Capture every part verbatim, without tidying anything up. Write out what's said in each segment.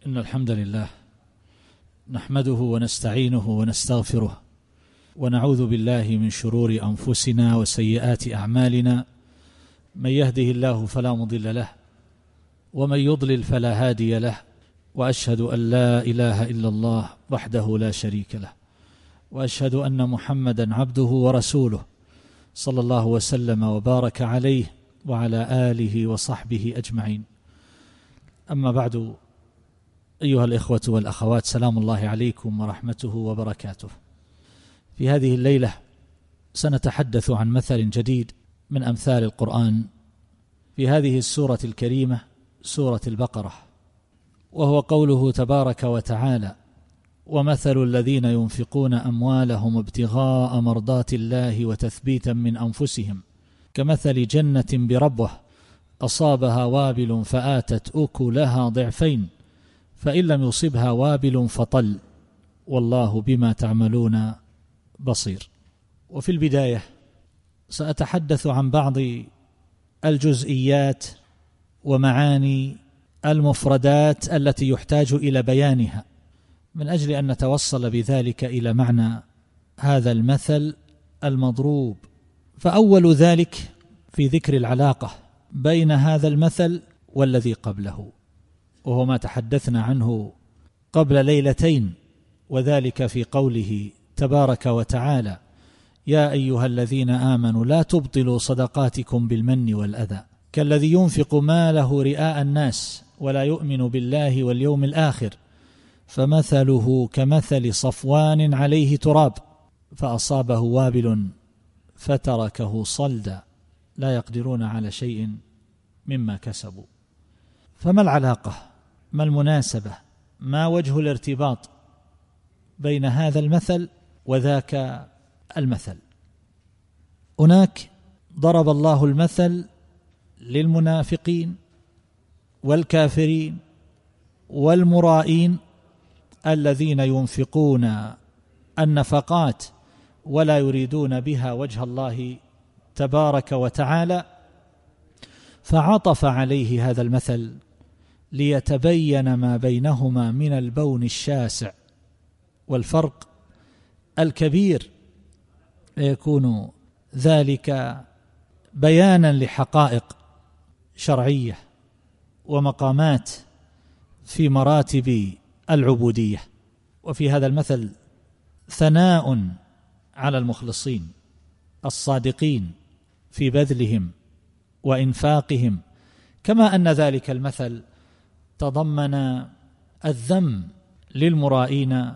إن الحمد لله نحمده ونستعينه ونستغفره ونعوذ بالله من شرور أنفسنا وسيئات أعمالنا. من يهده الله فلا مضل له ومن يضلل فلا هادي له، وأشهد أن لا إله إلا الله وحده لا شريك له، وأشهد أن محمدا عبده ورسوله صلى الله وسلم وبارك عليه وعلى آله وصحبه أجمعين. أما بعد، أيها الإخوة والأخوات، سلام الله عليكم ورحمته وبركاته. في هذه الليلة سنتحدث عن مثل جديد من أمثال القرآن في هذه السورة الكريمة، سورة البقرة، وهو قوله تبارك وتعالى: ومثل الذين ينفقون أموالهم ابتغاء مرضات الله وتثبيتا من أنفسهم كمثل جنة بربوة أصابها وابل فآتت أكلها ضعفين فإن لم يصبها وابل فطل والله بما تعملون بصير. وفي البداية سأتحدث عن بعض الجزئيات ومعاني المفردات التي يحتاج إلى بيانها من أجل أن نتوصل بذلك إلى معنى هذا المثل المضروب. فأول ذلك في ذكر العلاقة بين هذا المثل والذي قبله، وهو ما تحدثنا عنه قبل ليلتين، وذلك في قوله تبارك وتعالى: يا أيها الذين آمنوا لا تبطلوا صدقاتكم بالمن والأذى كالذي ينفق ماله رئاء الناس ولا يؤمن بالله واليوم الآخر فمثله كمثل صفوان عليه تراب فأصابه وابل فتركه صلدا لا يقدرون على شيء مما كسبوا. فما العلاقة؟ ما المناسبة؟ ما وجه الارتباط بين هذا المثل وذاك المثل؟ هناك ضرب الله المثل للمنافقين والكافرين والمرائين الذين ينفقون النفقات ولا يريدون بها وجه الله تبارك وتعالى، فعطف عليه هذا المثل ليتبين ما بينهما من البون الشاسع والفرق الكبير، ليكون ذلك بيانا لحقائق شرعية ومقامات في مراتب العبودية. وفي هذا المثل ثناء على المخلصين الصادقين في بذلهم وإنفاقهم، كما أن ذلك المثل تضمن الذم للمرائين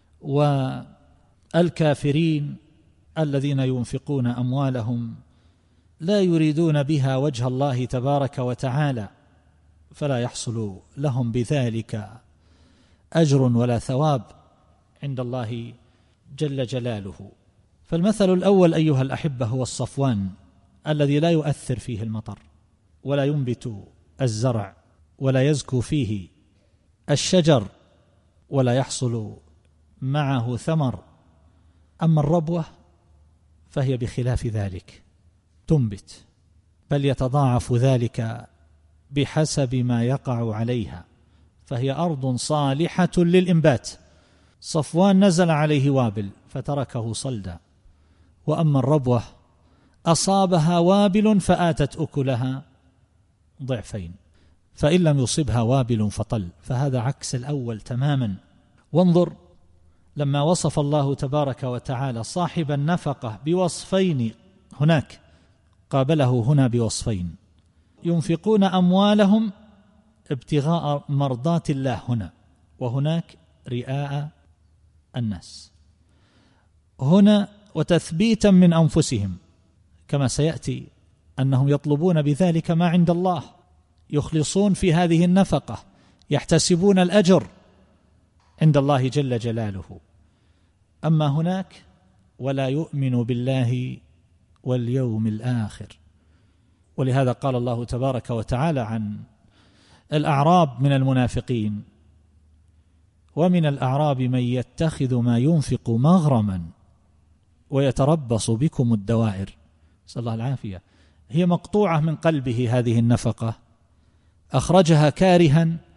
والكافرين الذين ينفقون أموالهم لا يريدون بها وجه الله تبارك وتعالى، فلا يحصل لهم بذلك أجر ولا ثواب عند الله جل جلاله. فالمثل الأول أيها الأحبة هو الصفوان الذي لا يؤثر فيه المطر ولا ينبت الزرع ولا يزكو فيه الشجر ولا يحصل معه ثمر. أما الربوة فهي بخلاف ذلك، تنبت، بل يتضاعف ذلك بحسب ما يقع عليها، فهي أرض صالحة للإنبات. صفوان نزل عليه وابل فتركه صلدا، وأما الربوة أصابها وابل فآتت أكلها ضعفين فإن لم يصبها وابل فطل، فهذا عكس الأول تماما. وانظر لما وصف الله تبارك وتعالى صاحب النفقة بوصفين، هناك قابله هنا بوصفين: ينفقون أموالهم ابتغاء مرضات الله هنا، وهناك رئاء الناس هنا، وتثبيتا من أنفسهم، كما سيأتي أنهم يطلبون بذلك ما عند الله، يخلصون في هذه النفقة، يحتسبون الأجر عند الله جل جلاله. أما هناك ولا يؤمن بالله واليوم الآخر. ولهذا قال الله تبارك وتعالى عن الأعراب من المنافقين: ومن الأعراب من يتخذ ما ينفق مغرما ويتربص بكم الدوائر. نسأل الله العافية. هي مقطوعة من قلبه هذه النفقة، أخرجها كارها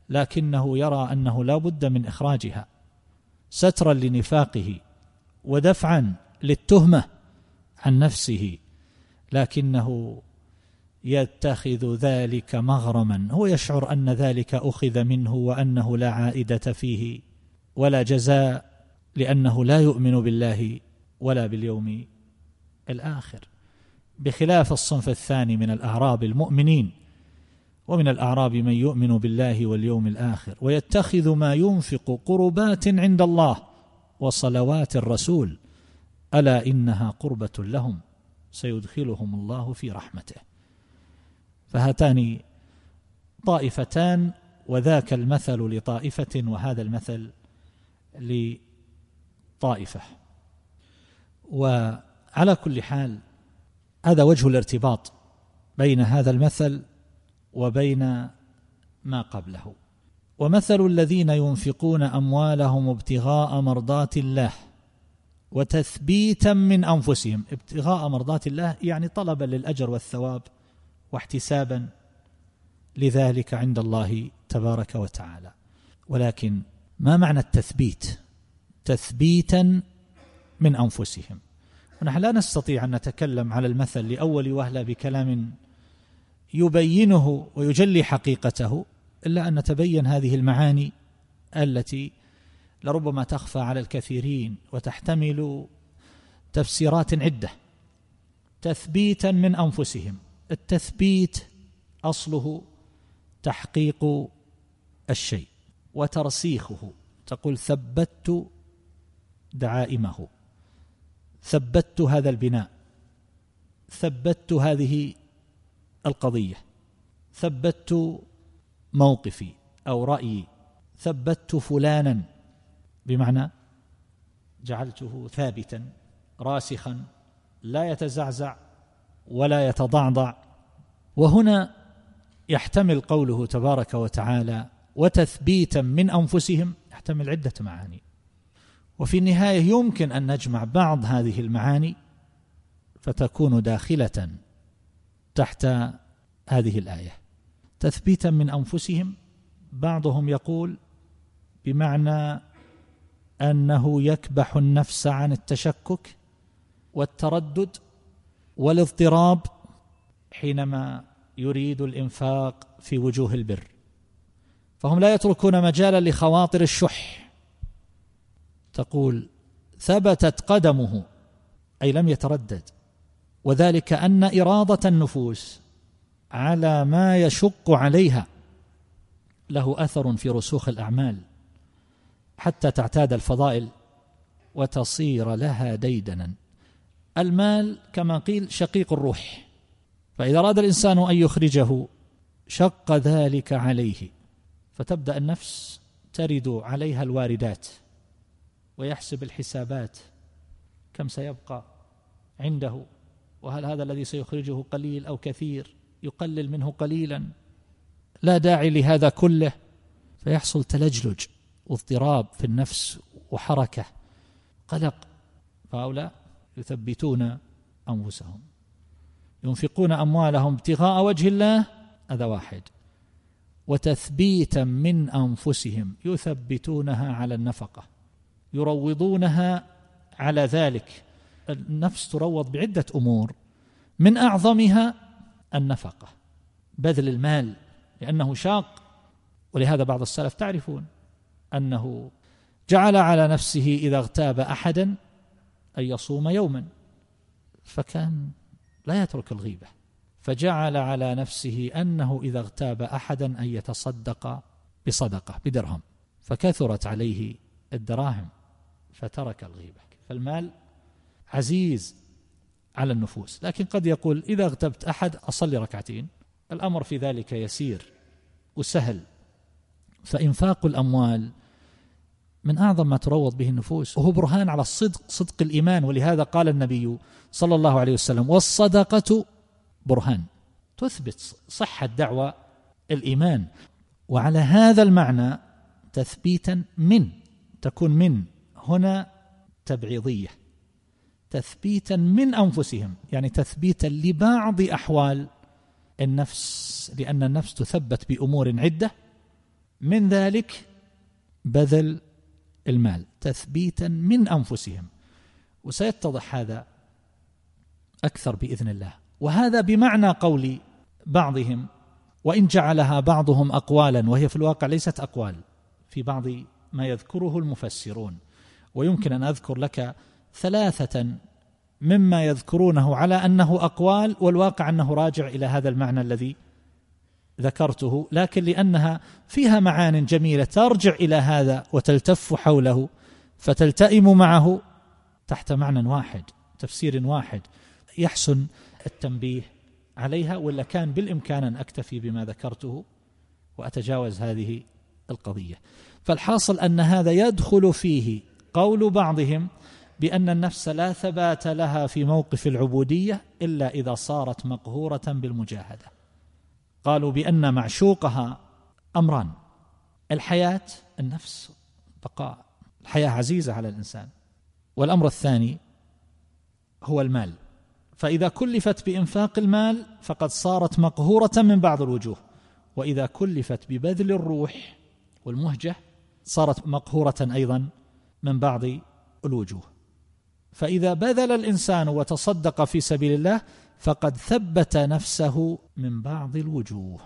لكنه يرى أنه لا بد من إخراجها سترا لنفاقه ودفعا للتهمة عن نفسه، لكنه يتخذ ذلك مغرما، هو يشعر أن ذلك أخذ منه وأنه لا عائدة فيه ولا جزاء، لأنه لا يؤمن بالله ولا باليوم الآخر، بخلاف الصنف الثاني من الأعراب المؤمنين. ومن الأعراب من يؤمن بالله واليوم الآخر ويتخذ ما ينفق قربات عند الله وصلوات الرسول ألا إنها قربة لهم سيدخلهم الله في رحمته. فهاتان طائفتان، وذاك المثل لطائفة وهذا المثل لطائفة. وعلى كل حال هذا وجه الارتباط بين هذا المثل وبين ما قبله. ومثل الذين ينفقون أموالهم ابتغاء مرضات الله وتثبيتا من أنفسهم، ابتغاء مرضات الله يعني طلبا للأجر والثواب واحتسابا لذلك عند الله تبارك وتعالى. ولكن ما معنى التثبيت؟ تثبيتا من أنفسهم. ونحن لا نستطيع أن نتكلم على المثل لأول وهلة بكلام يبينه ويجلي حقيقته إلا أن نتبين هذه المعاني التي لربما تخفى على الكثيرين وتحتمل تفسيرات عدة. تثبيتا من أنفسهم، التثبيت أصله تحقيق الشيء وترسيخه، تقول ثبت دعائمه، ثبت هذا البناء، ثبت هذه القضية، ثبت موقفي أو رأيي، ثبت فلانا، بمعنى جعلته ثابتا راسخا لا يتزعزع ولا يتضعضع. وهنا يحتمل قوله تبارك وتعالى وتثبيتا من أنفسهم يحتمل عدة معاني، وفي النهاية يمكن أن نجمع بعض هذه المعاني فتكون داخلة تحت هذه الآية. تثبيتا من أنفسهم بعضهم يقول بمعنى أنه يكبح النفس عن التشكك والتردد والاضطراب حينما يريد الإنفاق في وجوه البر، فهم لا يتركون مجالا لخواطر الشح. تقول ثبتت قدمه أي لم يتردد، وذلك أن إرادة النفوس على ما يشق عليها له أثر في رسوخ الأعمال حتى تعتاد الفضائل وتصير لها ديدنا. المال كما قيل شقيق الروح، فإذا أراد الإنسان أن يخرجه شق ذلك عليه، فتبدأ النفس ترد عليها الواردات ويحسب الحسابات كم سيبقى عنده، وهل هذا الذي سيخرجه قليل أو كثير، يقلل منه قليلا، لا داعي لهذا كله، فيحصل تلجلج واضطراب في النفس وحركة قلق. فهؤلاء يثبتون أنفسهم، ينفقون أموالهم ابتغاء وجه الله، هذا واحد، وتثبيتا من أنفسهم يثبتونها على النفقة، يروضونها على ذلك. النفس تروض بعدة أمور، من أعظمها النفقة، بذل المال، لأنه شاق. ولهذا بعض السلف تعرفون أنه جعل على نفسه إذا اغتاب أحدا أن يصوم يوما، فكان لا يترك الغيبة، فجعل على نفسه أنه إذا اغتاب أحدا أن يتصدق بصدقة بدرهم، فكثرت عليه الدراهم فترك الغيبة. فالمال عزيز على النفوس، لكن قد يقول إذا اغتبت أحد أصلي ركعتين، الأمر في ذلك يسير وسهل. فإنفاق الأموال من أعظم ما تروض به النفوس، وهو برهان على الصدق، صدق الإيمان. ولهذا قال النبي صلى الله عليه وسلم والصدقة برهان، تثبت صحة دعوة الإيمان. وعلى هذا المعنى تثبيتا من، تكون من هنا تبعيضية، تثبيتا من أنفسهم يعني تثبيتا لبعض أحوال النفس، لأن النفس تثبت بأمور عدة، من ذلك بذل المال تثبيتا من أنفسهم، وسيتضح هذا أكثر بإذن الله. وهذا بمعنى قول بعضهم، وإن جعلها بعضهم أقوالا وهي في الواقع ليست أقوال، في بعض ما يذكره المفسرون. ويمكن أن أذكر لك ثلاثة مما يذكرونه على أنه أقوال، والواقع أنه راجع إلى هذا المعنى الذي ذكرته، لكن لأنها فيها معان جميلة ترجع إلى هذا وتلتف حوله فتلتئم معه تحت معنى واحد، تفسير واحد، يحسن التنبيه عليها، ولا كان بالإمكان أن أكتفي بما ذكرته وأتجاوز هذه القضية. فالحاصل أن هذا يدخل فيه قول بعضهم بأن النفس لا ثبات لها في موقف العبودية إلا إذا صارت مقهورة بالمجاهدة. قالوا بأن معشوقها أمران: الحياة، النفس بقاء، الحياة عزيزة على الإنسان، والأمر الثاني هو المال. فإذا كلفت بإنفاق المال فقد صارت مقهورة من بعض الوجوه، وإذا كلفت ببذل الروح والمهجة صارت مقهورة أيضا من بعض الوجوه. فإذا بذل الإنسان وتصدق في سبيل الله فقد ثبت نفسه من بعض الوجوه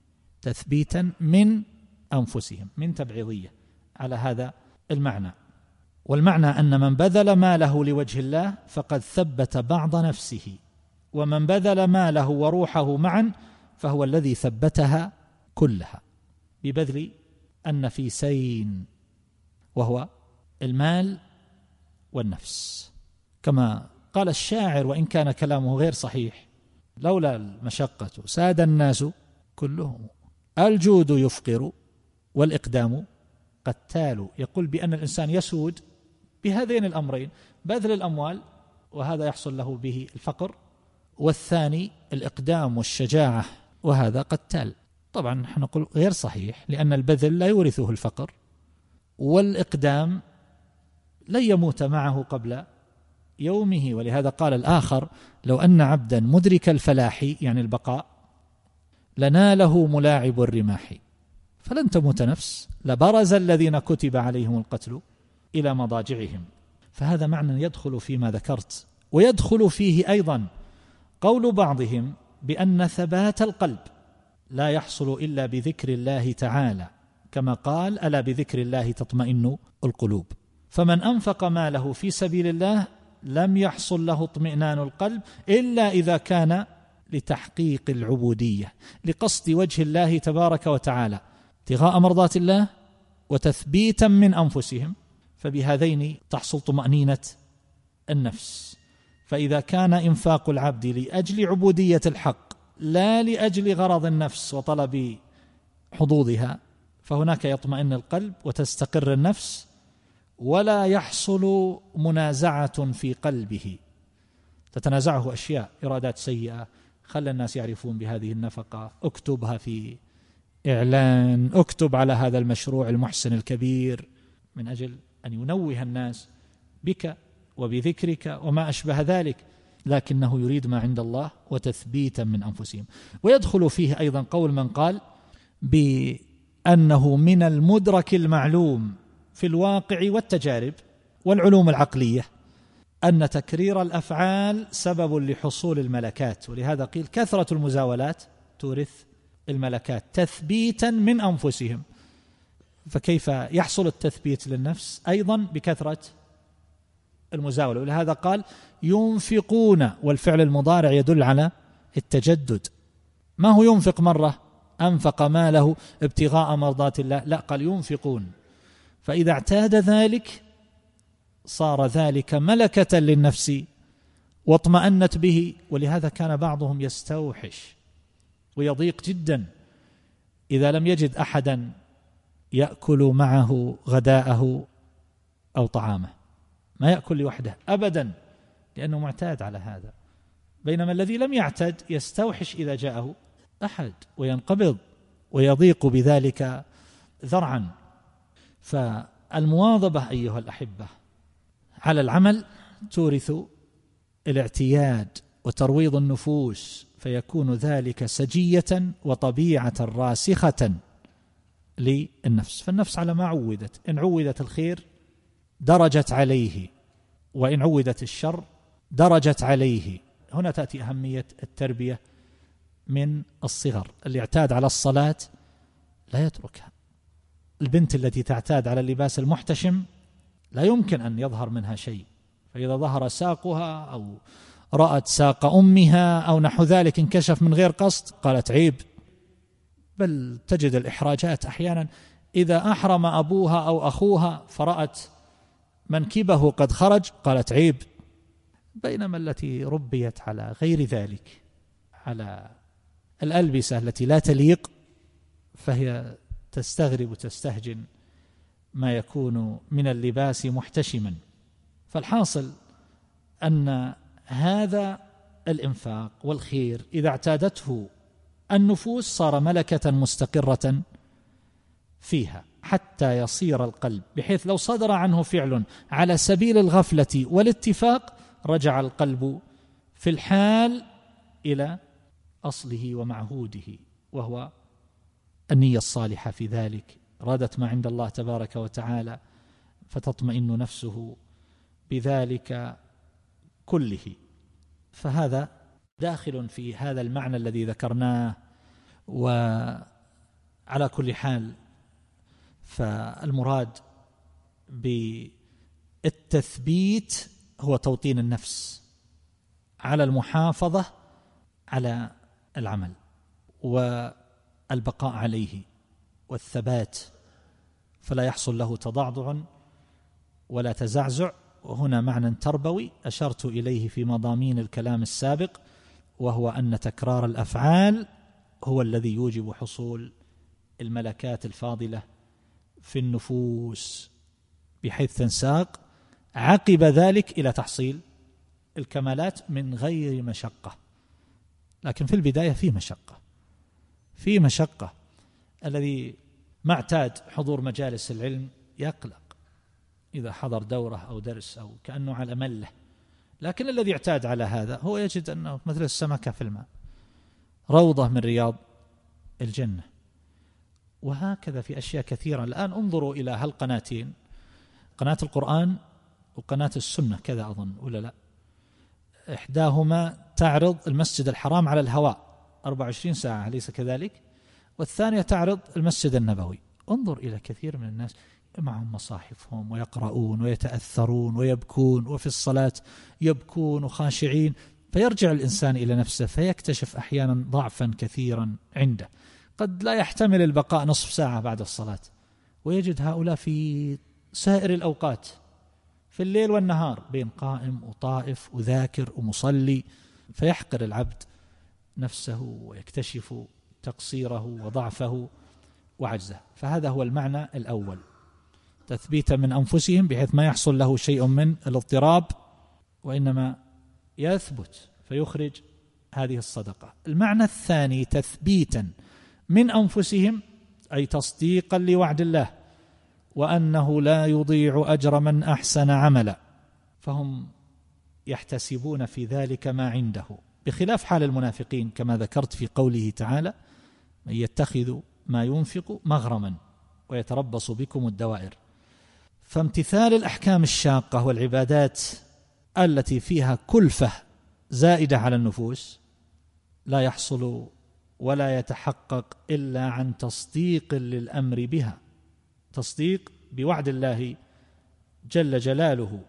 تثبيتا من أنفسهم، من تبعيضية على هذا المعنى. والمعنى أن من بذل ماله لوجه الله فقد ثبت بعض نفسه، ومن بذل ماله وروحه معا فهو الذي ثبتها كلها ببذل النفيسين، وهو المال والنفس. كما قال الشاعر وإن كان كلامه غير صحيح: لولا المشقة ساد الناس كلهم، الجود يفقر والإقدام قتال. يقول بأن الإنسان يسود بهذين الأمرين: بذل الأموال وهذا يحصل له به الفقر، والثاني الإقدام والشجاعة وهذا قتال. طبعا نحن نقول غير صحيح، لأن البذل لا يورثه الفقر، والإقدام لن يموت معه قبل يومه. ولهذا قال الآخر: لو أن عبدا مدرك الفلاح يعني البقاء لناله ملاعب الرماح، فلن تموت نفس لبرز الذين كتب عليهم القتل إلى مضاجعهم. فهذا معنى يدخل فيما ذكرت. ويدخل فيه أيضا قول بعضهم بأن ثبات القلب لا يحصل إلا بذكر الله تعالى، كما قال: ألا بذكر الله تطمئن القلوب. فمن أنفق ماله في سبيل الله لم يحصل له اطمئنان القلب إلا إذا كان لتحقيق العبودية، لقصد وجه الله تبارك وتعالى، ابتغاء مرضات الله وتثبيتا من أنفسهم، فبهذين تحصل طمأنينة النفس. فإذا كان إنفاق العبد لأجل عبودية الحق لا لأجل غرض النفس وطلب حظوظها، فهناك يطمئن القلب وتستقر النفس، ولا يحصل منازعة في قلبه تتنازعه أشياء، إرادات سيئة، خلى الناس يعرفون بهذه النفقة، اكتبها في إعلان، اكتب على هذا المشروع المحسن الكبير، من أجل أن ينوه الناس بك وبذكرك وما أشبه ذلك، لكنه يريد ما عند الله وتثبيتا من أنفسهم. ويدخل فيه أيضا قول من قال بأنه من المدرك المعلوم في الواقع والتجارب والعلوم العقلية أن تكرير الأفعال سبب لحصول الملكات، ولهذا قيل كثرة المزاولات تورث الملكات تثبيتا من أنفسهم. فكيف يحصل التثبيت للنفس؟ أيضا بكثرة المزاولة. ولهذا قال ينفقون، والفعل المضارع يدل على التجدد. ما هو ينفق مرة أنفق ماله ابتغاء مرضات الله، لا، قال ينفقون. فإذا اعتاد ذلك صار ذلك ملكة للنفس واطمأنت به. ولهذا كان بعضهم يستوحش ويضيق جدا إذا لم يجد أحدا يأكل معه غداءه أو طعامه، ما يأكل لوحده أبدا لأنه معتاد على هذا. بينما الذي لم يعتد يستوحش إذا جاءه أحد وينقبض ويضيق بذلك ذرعا. فالمواظبة أيها الأحبة على العمل تورث الاعتياد وترويض النفوس، فيكون ذلك سجية وطبيعة راسخة للنفس. فالنفس على ما عودت، إن عودت الخير درجت عليه، وإن عودت الشر درجت عليه. هنا تأتي أهمية التربية من الصغر. اللي اعتاد على الصلاة لا يتركها. البنت التي تعتاد على اللباس المحتشم لا يمكن أن يظهر منها شيء، فإذا ظهر ساقها أو رأت ساق أمها أو نحو ذلك انكشف من غير قصد قالت عيب. بل تجد الإحراجات أحيانا إذا أحرم أبوها أو أخوها فرأت منكبه قد خرج قالت عيب، بينما التي ربيت على غير ذلك، على الألبسة التي لا تليق، فهي تستغرب وتستهجن ما يكون من اللباس محتشما. فالحاصل أن هذا الإنفاق والخير إذا اعتادته النفوس صار ملكة مستقرة فيها حتى يصير القلب، بحيث لو صدر عنه فعل على سبيل الغفلة والاتفاق رجع القلب في الحال إلى أصله ومعهوده، وهو النية الصالحة في ذلك، رادت ما عند الله تبارك وتعالى فتطمئن نفسه بذلك كله. فهذا داخل في هذا المعنى الذي ذكرناه. وعلى كل حال فالمراد بالتثبيت هو توطين النفس على المحافظة على العمل والبقاء عليه والثبات، فلا يحصل له تضعضع ولا تزعزع. وهنا معنى تربوي أشرت إليه في مضامين الكلام السابق، وهو أن تكرار الأفعال هو الذي يوجب حصول الملكات الفاضلة في النفوس، بحيث تنساق عقب ذلك إلى تحصيل الكمالات من غير مشقة. لكن في البداية في مشقة في مشقة الذي ما اعتاد حضور مجالس العلم يقلق إذا حضر دورة أو درس أو كأنه على مله، لكن الذي اعتاد على هذا هو يجد أنه مثل السمكة في الماء، روضة من رياض الجنة. وهكذا في أشياء كثيرة. الآن انظروا إلى هالقناتين، قناة القرآن وقناة السنة كذا أظن ولا لا، إحداهما تعرض المسجد الحرام على الهواء أربعة وعشرين ساعة أليس كذلك؟ والثانية تعرض المسجد النبوي. انظر إلى كثير من الناس معهم مصاحفهم ويقرؤون ويتأثرون ويبكون، وفي الصلاة يبكون وخاشعين، فيرجع الإنسان إلى نفسه فيكتشف أحيانا ضعفا كثيرا عنده، قد لا يحتمل البقاء نصف ساعة بعد الصلاة، ويجد هؤلاء في سائر الأوقات في الليل والنهار بين قائم وطائف وذاكر ومصلي، فيحقر العبد نفسه ويكتشف تقصيره وضعفه وعجزه. فهذا هو المعنى الأول، تثبيتا من أنفسهم بحيث ما يحصل له شيء من الاضطراب، وإنما يثبت فيخرج هذه الصدقة. المعنى الثاني تثبيتا من أنفسهم، أي تصديقا لوعد الله وأنه لا يضيع أجر من أحسن عملا، فهم يحتسبون في ذلك ما عنده، بخلاف حال المنافقين كما ذكرت في قوله تعالى: من يتخذ ما ينفق مغرما ويتربص بكم الدوائر. فامتثال الأحكام الشاقة والعبادات التي فيها كلفة زائدة على النفوس لا يحصل ولا يتحقق إلا عن تصديق للأمر بها، تصديق بوعد الله جل جلاله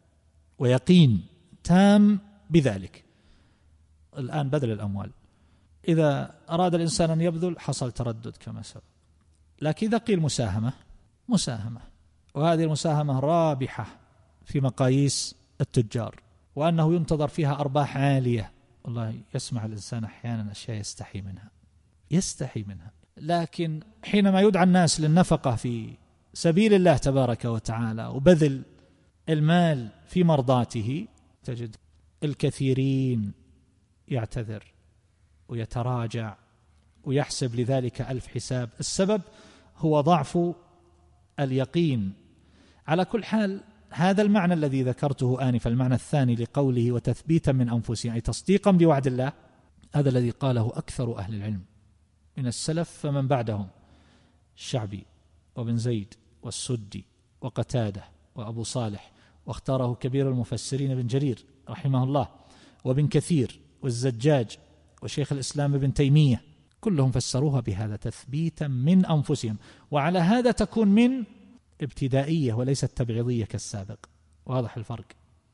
ويقين تام بذلك. الآن بذل الأموال، إذا أراد الإنسان أن يبذل حصل تردد كما سبق، لكن إذا قيل مساهمة مساهمة، وهذه المساهمة رابحة في مقاييس التجار، وأنه ينتظر فيها أرباح عالية. والله يسمع الإنسان أحيانا أشياء يستحي منها يستحي منها لكن حينما يدعى الناس للنفقة في سبيل الله تبارك وتعالى وبذل المال في مرضاته، تجد الكثيرين يعتذر ويتراجع ويحسب لذلك ألف حساب. السبب هو ضعف اليقين. على كل حال هذا المعنى الذي ذكرته آنفا، المعنى الثاني لقوله وتثبيتا من أنفسهم، أي تصديقا بوعد الله، هذا الذي قاله أكثر أهل العلم من السلف فمن بعدهم، الشعبي وابن زيد والسدي وقتادة وأبو صالح، واختاره كبير المفسرين ابن جرير رحمه الله، وابن كثير والزجاج وشيخ الإسلام ابن تيمية، كلهم فسروها بهذا تثبيتا من أنفسهم. وعلى هذا تكون من ابتدائية وليست تبعيضية كالسابق. واضح الفرق؟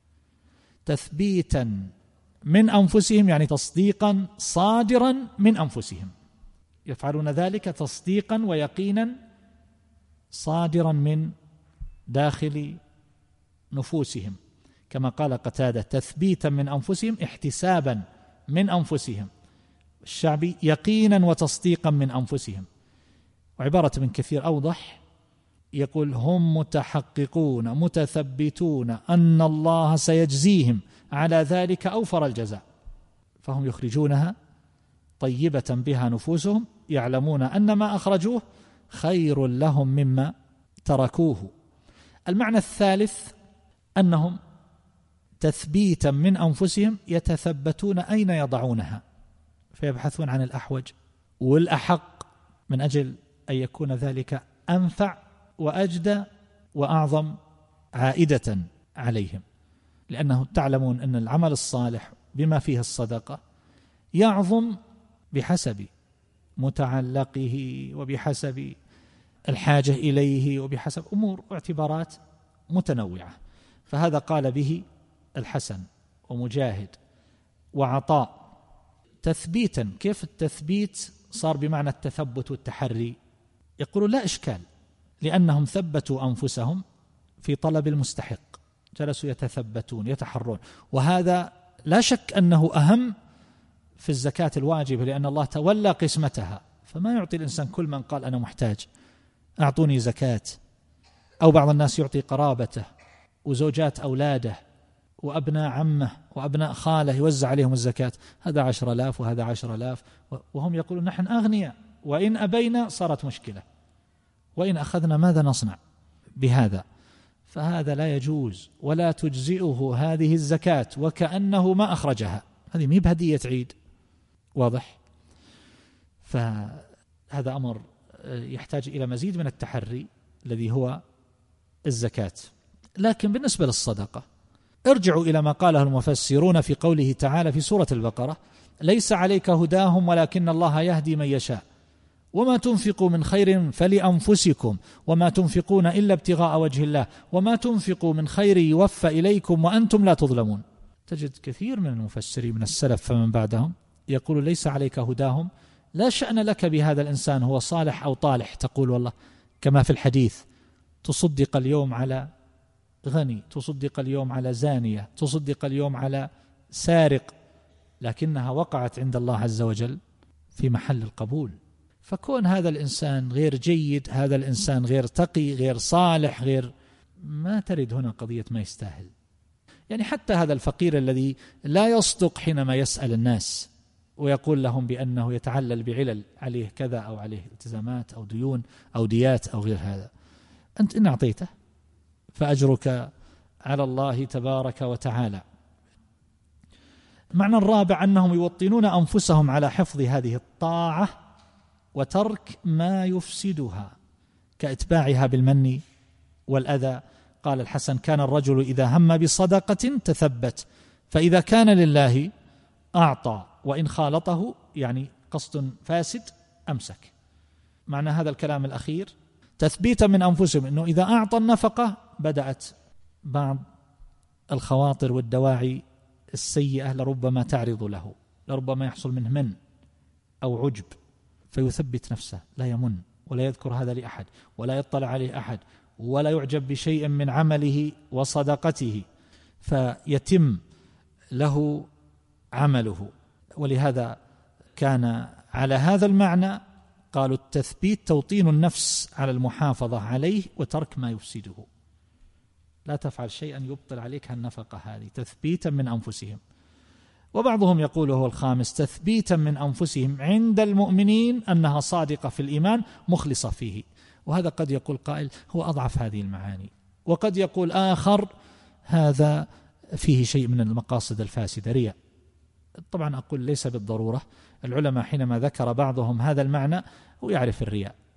تثبيتا من أنفسهم يعني تصديقا صادرا من أنفسهم، يفعلون ذلك تصديقا ويقينا صادرا من داخل نفوسهم، كما قال قتادة تثبيتا من أنفسهم احتسابا من أنفسهم، الشعبي يقينا وتصديقا من أنفسهم. وعبارة ابن كثير أوضح، يقول هم متحققون متثبتون أن الله سيجزيهم على ذلك أوفر الجزاء، فهم يخرجونها طيبة بها نفوسهم، يعلمون أن ما أخرجوه خير لهم مما تركوه. المعنى الثالث أنهم تثبيتا من أنفسهم يتثبتون أين يضعونها، فيبحثون عن الأحوج والأحق من أجل أن يكون ذلك أنفع وأجدى وأعظم عائدة عليهم، لأنه تعلمون أن العمل الصالح بما فيه الصدقة يعظم بحسب متعلقه وبحسب الحاجة إليه وبحسب أمور واعتبارات متنوعة. فهذا قال به الحسن ومجاهد وعطاء تثبيتا. كيف التثبيت صار بمعنى التثبت والتحري؟ يقولون لا إشكال، لأنهم ثبتوا أنفسهم في طلب المستحق، جلسوا يتثبتون يتحرون، وهذا لا شك أنه أهم في الزكاة الواجبة، لأن الله تولى قسمتها، فما يعطي الإنسان كل من قال أنا محتاج أعطوني زكاة، أو بعض الناس يعطي قرابته وزوجات أولاده وأبناء عمه وأبناء خاله يوزع عليهم الزكاة، هذا عشر آلاف وهذا عشر آلاف، وهم يقولون نحن أغنياء، وإن أبينا صارت مشكلة، وإن أخذنا ماذا نصنع بهذا؟ فهذا لا يجوز، ولا تجزئه هذه الزكاة وكأنه ما أخرجها، هذه مي بهدية عيد. واضح؟ فهذا أمر يحتاج إلى مزيد من التحري الذي هو الزكاة. لكن بالنسبة للصدقة ارجعوا إلى ما قاله المفسرون في قوله تعالى في سورة البقرة ليس عليك هداهم ولكن الله يهدي من يشاء وما تنفقوا من خير فلأنفسكم وما تنفقون إلا ابتغاء وجه الله وما تنفقوا من خير يوفى إليكم وأنتم لا تظلمون. تجد كثير من المفسرين من السلف فمن بعدهم يقول ليس عليك هداهم، لا شأن لك بهذا الإنسان هو صالح أو طالح، تقول والله كما في الحديث تصدق اليوم على غني، تصدق اليوم على زانية، تصدق اليوم على سارق، لكنها وقعت عند الله عز وجل في محل القبول. فكون هذا الإنسان غير جيد، هذا الإنسان غير تقي، غير صالح، غير ما ترد هنا قضية ما يستاهل. يعني حتى هذا الفقير الذي لا يصدق حينما يسأل الناس ويقول لهم بأنه يتعلل بعلل، عليه كذا أو عليه التزامات أو ديون أو ديات أو غير هذا، أنت إن أعطيته فأجرك على الله تبارك وتعالى. معنى الرابع أنهم يوطنون أنفسهم على حفظ هذه الطاعة وترك ما يفسدها كإتباعها بالمن والأذى. قال الحسن كان الرجل إذا هم بصدقة تثبت، فإذا كان لله أعطى وإن خالطه، يعني قصد فاسد أمسك. معنى هذا الكلام الأخير تثبيتا من أنفسهم أنه إذا أعطى النفقة بدأت بعض الخواطر والدواعي السيئة لربما تعرض له، لربما يحصل منه من أو عجب، فيثبت نفسه، لا يمن ولا يذكر هذا لأحد ولا يطلع عليه أحد ولا يعجب بشيء من عمله وصدقته، فيتم له عمله. ولهذا كان على هذا المعنى قالوا التثبيت توطين النفس على المحافظة عليه وترك ما يفسده، لا تفعل شيئا يبطل عليك النفقة هذه، تثبيتا من أنفسهم. وبعضهم يقول هو الخامس تثبيتا من أنفسهم عند المؤمنين أنها صادقة في الإيمان مخلصة فيه. وهذا قد يقول قائل هو أضعف هذه المعاني، وقد يقول آخر هذا فيه شيء من المقاصد الفاسدة، رياء. طبعا أقول ليس بالضرورة، العلماء حينما ذكر بعضهم هذا المعنى هو يعرف الرياء،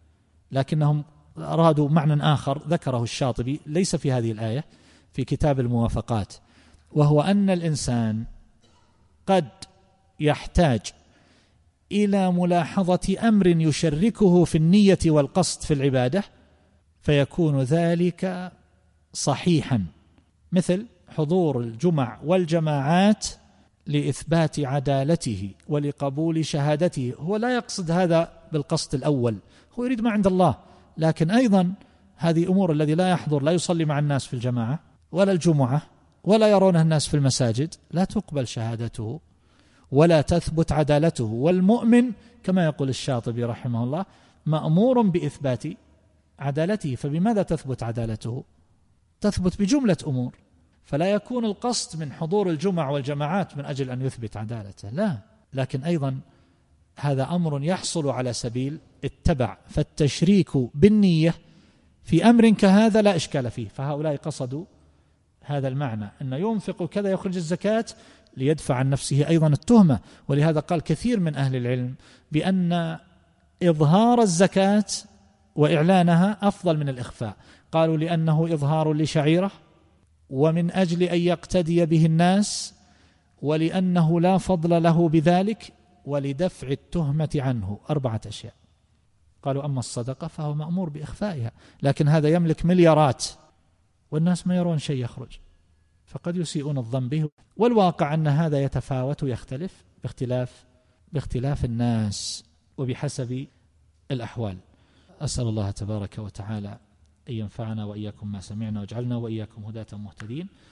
لكنهم أرادوا معنى آخر ذكره الشاطبي ليس في هذه الآية في كتاب الموافقات، وهو أن الإنسان قد يحتاج إلى ملاحظة أمر يشركه في النية والقصد في العبادة فيكون ذلك صحيحا، مثل حضور الجمع والجماعات لإثبات عدالته ولقبول شهادته. هو لا يقصد هذا بالقصد الأول، هو يريد ما عند الله، لكن أيضا هذه أمور الذي لا يحضر، لا يصلي مع الناس في الجماعة ولا الجمعة ولا يرونه الناس في المساجد، لا تقبل شهادته ولا تثبت عدالته. والمؤمن كما يقول الشاطبي رحمه الله مأمور بإثبات عدالته، فبماذا تثبت عدالته؟ تثبت بجملة أمور، فلا يكون القصد من حضور الجمع والجماعات من أجل أن يثبت عدالته، لا، لكن أيضا هذا أمر يحصل على سبيل التبع، فالتشريك بالنية في أمر كهذا لا إشكال فيه. فهؤلاء قصدوا هذا المعنى أن ينفق كذا يخرج الزكاة ليدفع عن نفسه أيضا التهمة. ولهذا قال كثير من أهل العلم بأن إظهار الزكاة وإعلانها أفضل من الإخفاء، قالوا لأنه إظهار لشعيرة، ومن أجل أن يقتدي به الناس، ولأنه لا فضل له بذلك، ولدفع التهمة عنه. أربعة أشياء. قالوا أما الصدقة فهو مأمور بإخفائها، لكن هذا يملك مليارات والناس ما يرون شيء يخرج، فقد يسيئون الظن به. والواقع أن هذا يتفاوت ويختلف باختلاف باختلاف الناس وبحسب الأحوال. أسأل الله تبارك وتعالى أن ينفعنا وإياكم ما سمعنا، واجعلنا وإياكم هداة مهتدين.